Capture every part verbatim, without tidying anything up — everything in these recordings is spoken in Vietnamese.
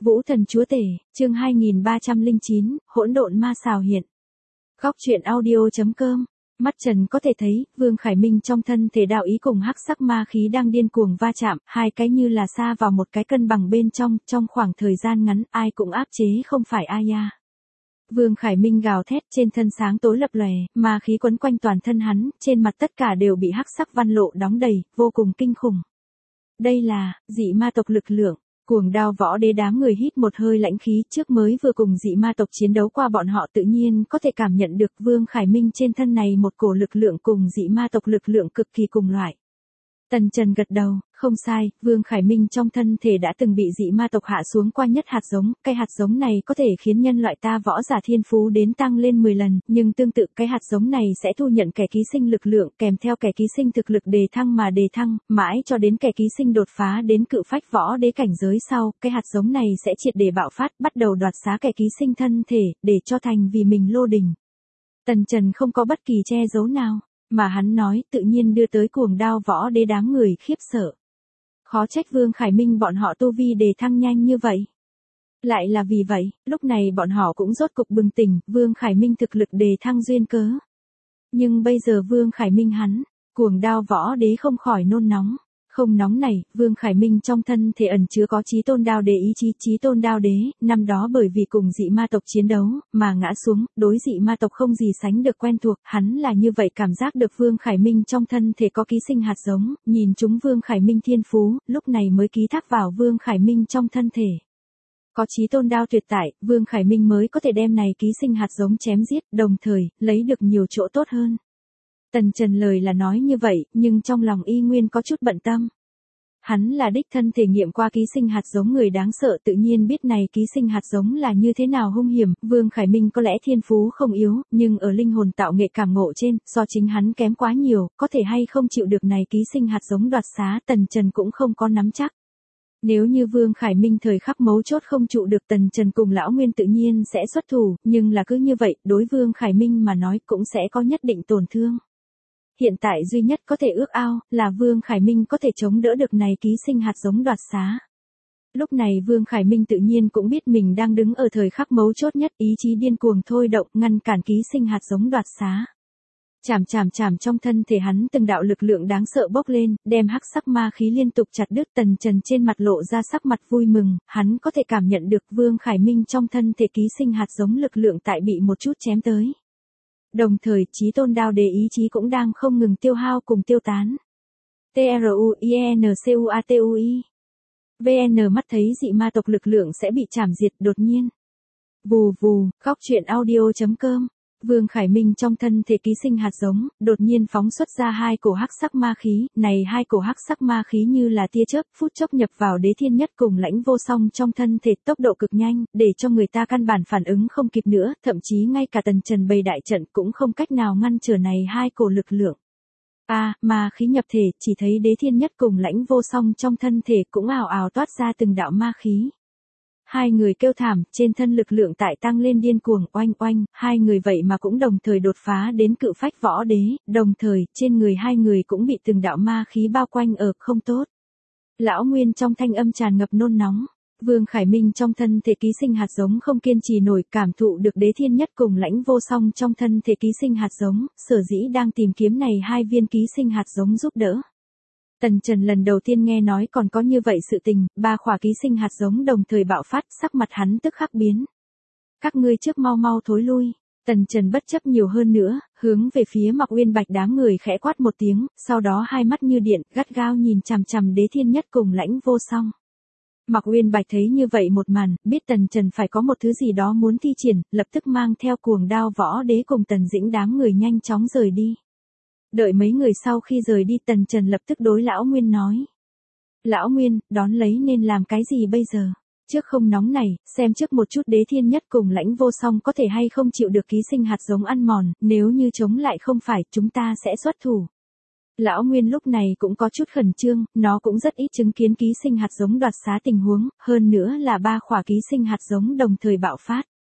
Vũ thần chúa tể, chương hai nghìn ba trăm lẻ chín, hỗn độn ma xào hiện. Góc truyện audio chấm com. Mắt Trần có thể thấy, Vương Khải Minh trong thân thể đạo ý cùng hắc sắc ma khí đang điên cuồng va chạm, hai cái như là xa vào một cái cân bằng bên trong, trong khoảng thời gian ngắn, ai cũng áp chế không phải ai à. Vương Khải Minh gào thét, trên thân sáng tối lập lòe, ma khí quấn quanh toàn thân hắn, trên mặt tất cả đều bị hắc sắc văn lộ đóng đầy, vô cùng kinh khủng. Đây là dị ma tộc lực lượng. Cuồng Đao Võ Đế đám người hít một hơi lãnh khí, trước mới vừa cùng dị ma tộc chiến đấu qua, bọn họ tự nhiên có thể cảm nhận được Vương Khải Minh trên thân này một cổ lực lượng cùng dị ma tộc lực lượng cực kỳ cùng loại. Tần Trần gật đầu, không sai, Vương Khải Minh trong thân thể đã từng bị dị ma tộc hạ xuống qua nhất hạt giống, cái hạt giống này có thể khiến nhân loại ta võ giả thiên phú đến tăng lên mười lần, nhưng tương tự cái hạt giống này sẽ thu nhận kẻ ký sinh lực lượng, kèm theo kẻ ký sinh thực lực đề thăng mà đề thăng, mãi cho đến kẻ ký sinh đột phá đến cự phách võ đế cảnh giới sau, cái hạt giống này sẽ triệt để bạo phát, bắt đầu đoạt xá kẻ ký sinh thân thể, để cho thành vì mình lô đình. Tần Trần không có bất kỳ che giấu nào. Mà hắn nói tự nhiên đưa tới Cuồng Đao Võ Đế đám người khiếp sợ. Khó trách Vương Khải Minh bọn họ tu vi đề thăng nhanh như vậy. Lại là vì vậy, lúc này bọn họ cũng rốt cục bừng tỉnh, Vương Khải Minh thực lực đề thăng duyên cớ. Nhưng bây giờ Vương Khải Minh hắn, Cuồng Đao Võ Đế không khỏi nôn nóng. Không nóng này, Vương Khải Minh trong thân thể ẩn chứa có Chí Tôn Đao Đế ý chí, Chí Tôn Đao Đế, năm đó bởi vì cùng dị ma tộc chiến đấu, mà ngã xuống, đối dị ma tộc không gì sánh được quen thuộc, hắn là như vậy cảm giác được Vương Khải Minh trong thân thể có ký sinh hạt giống, nhìn chúng Vương Khải Minh thiên phú, lúc này mới ký thác vào Vương Khải Minh trong thân thể. Có Chí Tôn Đao tuyệt tại, Vương Khải Minh mới có thể đem này ký sinh hạt giống chém giết, đồng thời, lấy được nhiều chỗ tốt hơn. Tần Trần lời là nói như vậy, nhưng trong lòng y nguyên có chút bận tâm. Hắn là đích thân thể nghiệm qua ký sinh hạt giống người đáng sợ, tự nhiên biết này ký sinh hạt giống là như thế nào hung hiểm. Vương Khải Minh có lẽ thiên phú không yếu, nhưng ở linh hồn tạo nghệ cảm ngộ trên, do chính hắn kém quá nhiều, có thể hay không chịu được này ký sinh hạt giống đoạt xá, Tần Trần cũng không có nắm chắc. Nếu như Vương Khải Minh thời khắc mấu chốt không trụ được, Tần Trần cùng Lão Nguyên tự nhiên sẽ xuất thủ, nhưng là cứ như vậy, đối Vương Khải Minh mà nói cũng sẽ có nhất định tổn thương. Hiện tại duy nhất có thể ước ao, là Vương Khải Minh có thể chống đỡ được này ký sinh hạt giống đoạt xá. Lúc này Vương Khải Minh tự nhiên cũng biết mình đang đứng ở thời khắc mấu chốt nhất, ý chí điên cuồng thôi động, ngăn cản ký sinh hạt giống đoạt xá. Chảm chảm chảm, trong thân thể hắn từng đạo lực lượng đáng sợ bốc lên, đem hắc sắc ma khí liên tục chặt đứt. Tần Trần trên mặt lộ ra sắc mặt vui mừng, hắn có thể cảm nhận được Vương Khải Minh trong thân thể ký sinh hạt giống lực lượng tại bị một chút chém tới. Đồng thời, Chí Tôn Đao Đế ý chí cũng đang không ngừng tiêu hao cùng tiêu tán. T R U I N C U A T U I. vê en mắt thấy dị ma tộc lực lượng sẽ bị chảm diệt đột nhiên. Vù vù, góc truyện audio chấm com. Vương Khải Minh trong thân thể ký sinh hạt giống, đột nhiên phóng xuất ra hai cổ hắc sắc ma khí, này hai cổ hắc sắc ma khí như là tia chớp, phút chốc nhập vào Đế Thiên Nhất cùng Lãnh Vô Song trong thân thể, tốc độ cực nhanh, để cho người ta căn bản phản ứng không kịp nữa, thậm chí ngay cả Tần Trần bày đại trận cũng không cách nào ngăn trở này hai cổ lực lượng. A, à, ma khí nhập thể, chỉ thấy Đế Thiên Nhất cùng Lãnh Vô Song trong thân thể cũng ào ào toát ra từng đạo ma khí. Hai người kêu thảm, trên thân lực lượng tại tăng lên điên cuồng, oanh oanh, hai người vậy mà cũng đồng thời đột phá đến cự phách võ đế, đồng thời, trên người hai người cũng bị từng đạo ma khí bao quanh ở, không tốt. Lão Nguyên trong thanh âm tràn ngập nôn nóng, Vương Khải Minh trong thân thể ký sinh hạt giống không kiên trì nổi, cảm thụ được Đế Thiên Nhất cùng Lãnh Vô Song trong thân thể ký sinh hạt giống, sở dĩ đang tìm kiếm này hai viên ký sinh hạt giống giúp đỡ. Tần Trần lần đầu tiên nghe nói còn có như vậy sự tình, ba khỏa ký sinh hạt giống đồng thời bạo phát, sắc mặt hắn tức khắc biến. Các ngươi trước mau mau thối lui. Tần Trần bất chấp nhiều hơn nữa, hướng về phía Mạc Uyên Bạch đám người khẽ quát một tiếng, sau đó hai mắt như điện, gắt gao nhìn chằm chằm Đế Thiên Nhất cùng Lãnh Vô Song. Mạc Uyên Bạch thấy như vậy một màn, biết Tần Trần phải có một thứ gì đó muốn thi triển, lập tức mang theo Cuồng Đao Võ Đế cùng Tần Dĩnh đám người nhanh chóng rời đi. Đợi mấy người sau khi rời đi, Tần Trần lập tức đối Lão Nguyên nói. Lão Nguyên, đón lấy nên làm cái gì bây giờ? Trước không nóng này, xem trước một chút Đế Thiên Nhất cùng Lãnh Vô Song có thể hay không chịu được ký sinh hạt giống ăn mòn, nếu như chống lại không phải, chúng ta sẽ xuất thủ. Lão Nguyên lúc này cũng có chút khẩn trương, nó cũng rất ít chứng kiến ký sinh hạt giống đoạt xá tình huống, hơn nữa là ba khỏa ký sinh hạt giống đồng thời bạo phát.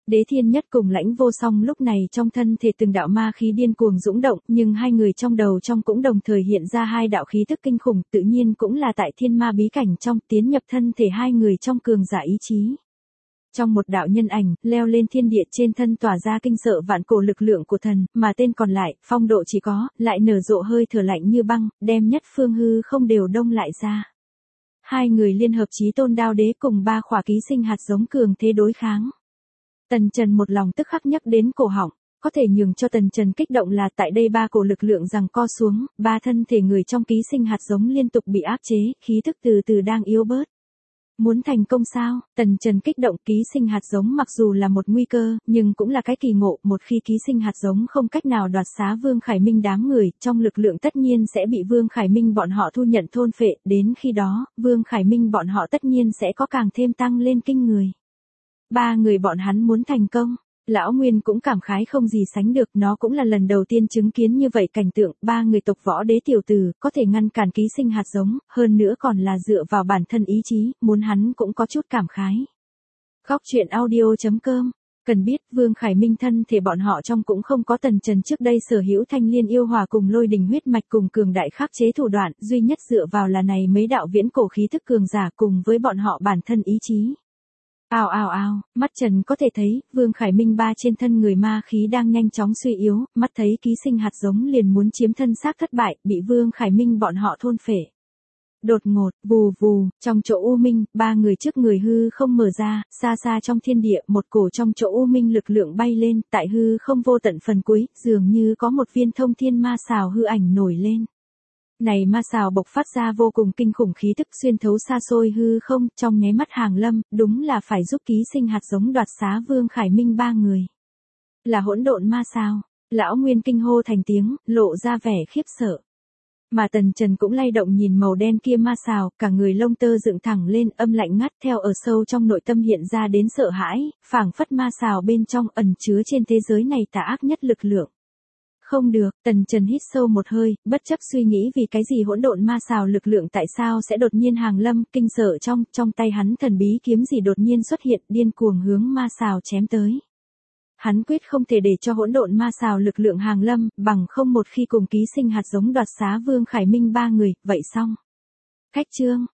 Đế Thiên Nhất cùng Lãnh Vô Song lúc này trong thân thể từng đạo ma khí điên cuồng dũng động, nhưng hai người trong đầu trong cũng đồng thời hiện ra hai đạo khí tức kinh khủng, tự nhiên cũng là tại thiên ma bí cảnh trong tiến nhập thân thể hai người trong cường giả ý chí. Trong một đạo nhân ảnh, leo lên thiên địa trên thân tỏa ra kinh sợ vạn cổ lực lượng của thần, mà tên còn lại, phong độ chỉ có, lại nở rộ hơi thở lạnh như băng, đem nhất phương hư không đều đông lại ra. Hai người liên hợp chí tôn đao đế cùng ba khỏa ký sinh hạt giống cường thế đối kháng. Tần Trần một lòng tức khắc nhắc đến cổ họng, có thể nhường cho Tần Trần kích động là tại đây ba cổ lực lượng giằng co xuống, ba thân thể người trong ký sinh hạt giống liên tục bị áp chế, khí thức từ từ đang yếu bớt. Muốn thành công sao? Tần Trần kích động, ký sinh hạt giống mặc dù là một nguy cơ, nhưng cũng là cái kỳ ngộ, một khi ký sinh hạt giống không cách nào đoạt xá Vương Khải Minh đám người, trong lực lượng tất nhiên sẽ bị Vương Khải Minh bọn họ thu nhận thôn phệ, đến khi đó, Vương Khải Minh bọn họ tất nhiên sẽ có càng thêm tăng lên kinh người. Ba người bọn hắn muốn thành công. Lão Nguyên cũng cảm khái không gì sánh được, nó cũng là lần đầu tiên chứng kiến như vậy cảnh tượng, ba người tộc võ đế tiểu tử, có thể ngăn cản ký sinh hạt giống, hơn nữa còn là dựa vào bản thân ý chí, muốn hắn cũng có chút cảm khái. Góc truyện audio chấm com. Cần biết, Vương Khải Minh thân thể bọn họ trong cũng không có Tần Trần trước đây sở hữu thanh liên yêu hòa cùng lôi đình huyết mạch cùng cường đại khắc chế thủ đoạn, duy nhất dựa vào là này mấy đạo viễn cổ khí thức cường giả cùng với bọn họ bản thân ý chí. Ào ào ào, mắt Trần có thể thấy, Vương Khải Minh ba trên thân người ma khí đang nhanh chóng suy yếu, mắt thấy ký sinh hạt giống liền muốn chiếm thân xác thất bại, bị Vương Khải Minh bọn họ thôn phệ. Đột ngột, vù vù, trong chỗ u minh, ba người trước người hư không mở ra, xa xa trong thiên địa, một cổ trong chỗ u minh lực lượng bay lên, tại hư không vô tận phần cuối, dường như có một viên thông thiên ma xào hư ảnh nổi lên. Này ma xào bộc phát ra vô cùng kinh khủng khí tức xuyên thấu xa xôi hư không, trong nháy mắt Hàng Lâm, đúng là phải giúp ký sinh hạt giống đoạt xá Vương Khải Minh ba người. Là hỗn độn ma xào, lão Nguyên kinh hô thành tiếng, lộ ra vẻ khiếp sợ. Mà Tần Trần cũng lay động nhìn màu đen kia ma xào, cả người lông tơ dựng thẳng lên, âm lạnh ngắt theo ở sâu trong nội tâm hiện ra đến sợ hãi, phảng phất ma xào bên trong ẩn chứa trên thế giới này tà ác nhất lực lượng. Không được, Tần Trần hít sâu một hơi, bất chấp suy nghĩ vì cái gì hỗn độn ma xào lực lượng tại sao sẽ đột nhiên hàng lâm, kinh sợ trong, trong tay hắn thần bí kiếm gì đột nhiên xuất hiện, điên cuồng hướng ma xào chém tới. Hắn quyết không thể để cho hỗn độn ma xào lực lượng hàng lâm, bằng không một khi cùng ký sinh hạt giống đoạt xá Vương Khải Minh ba người, vậy xong. Cách chương,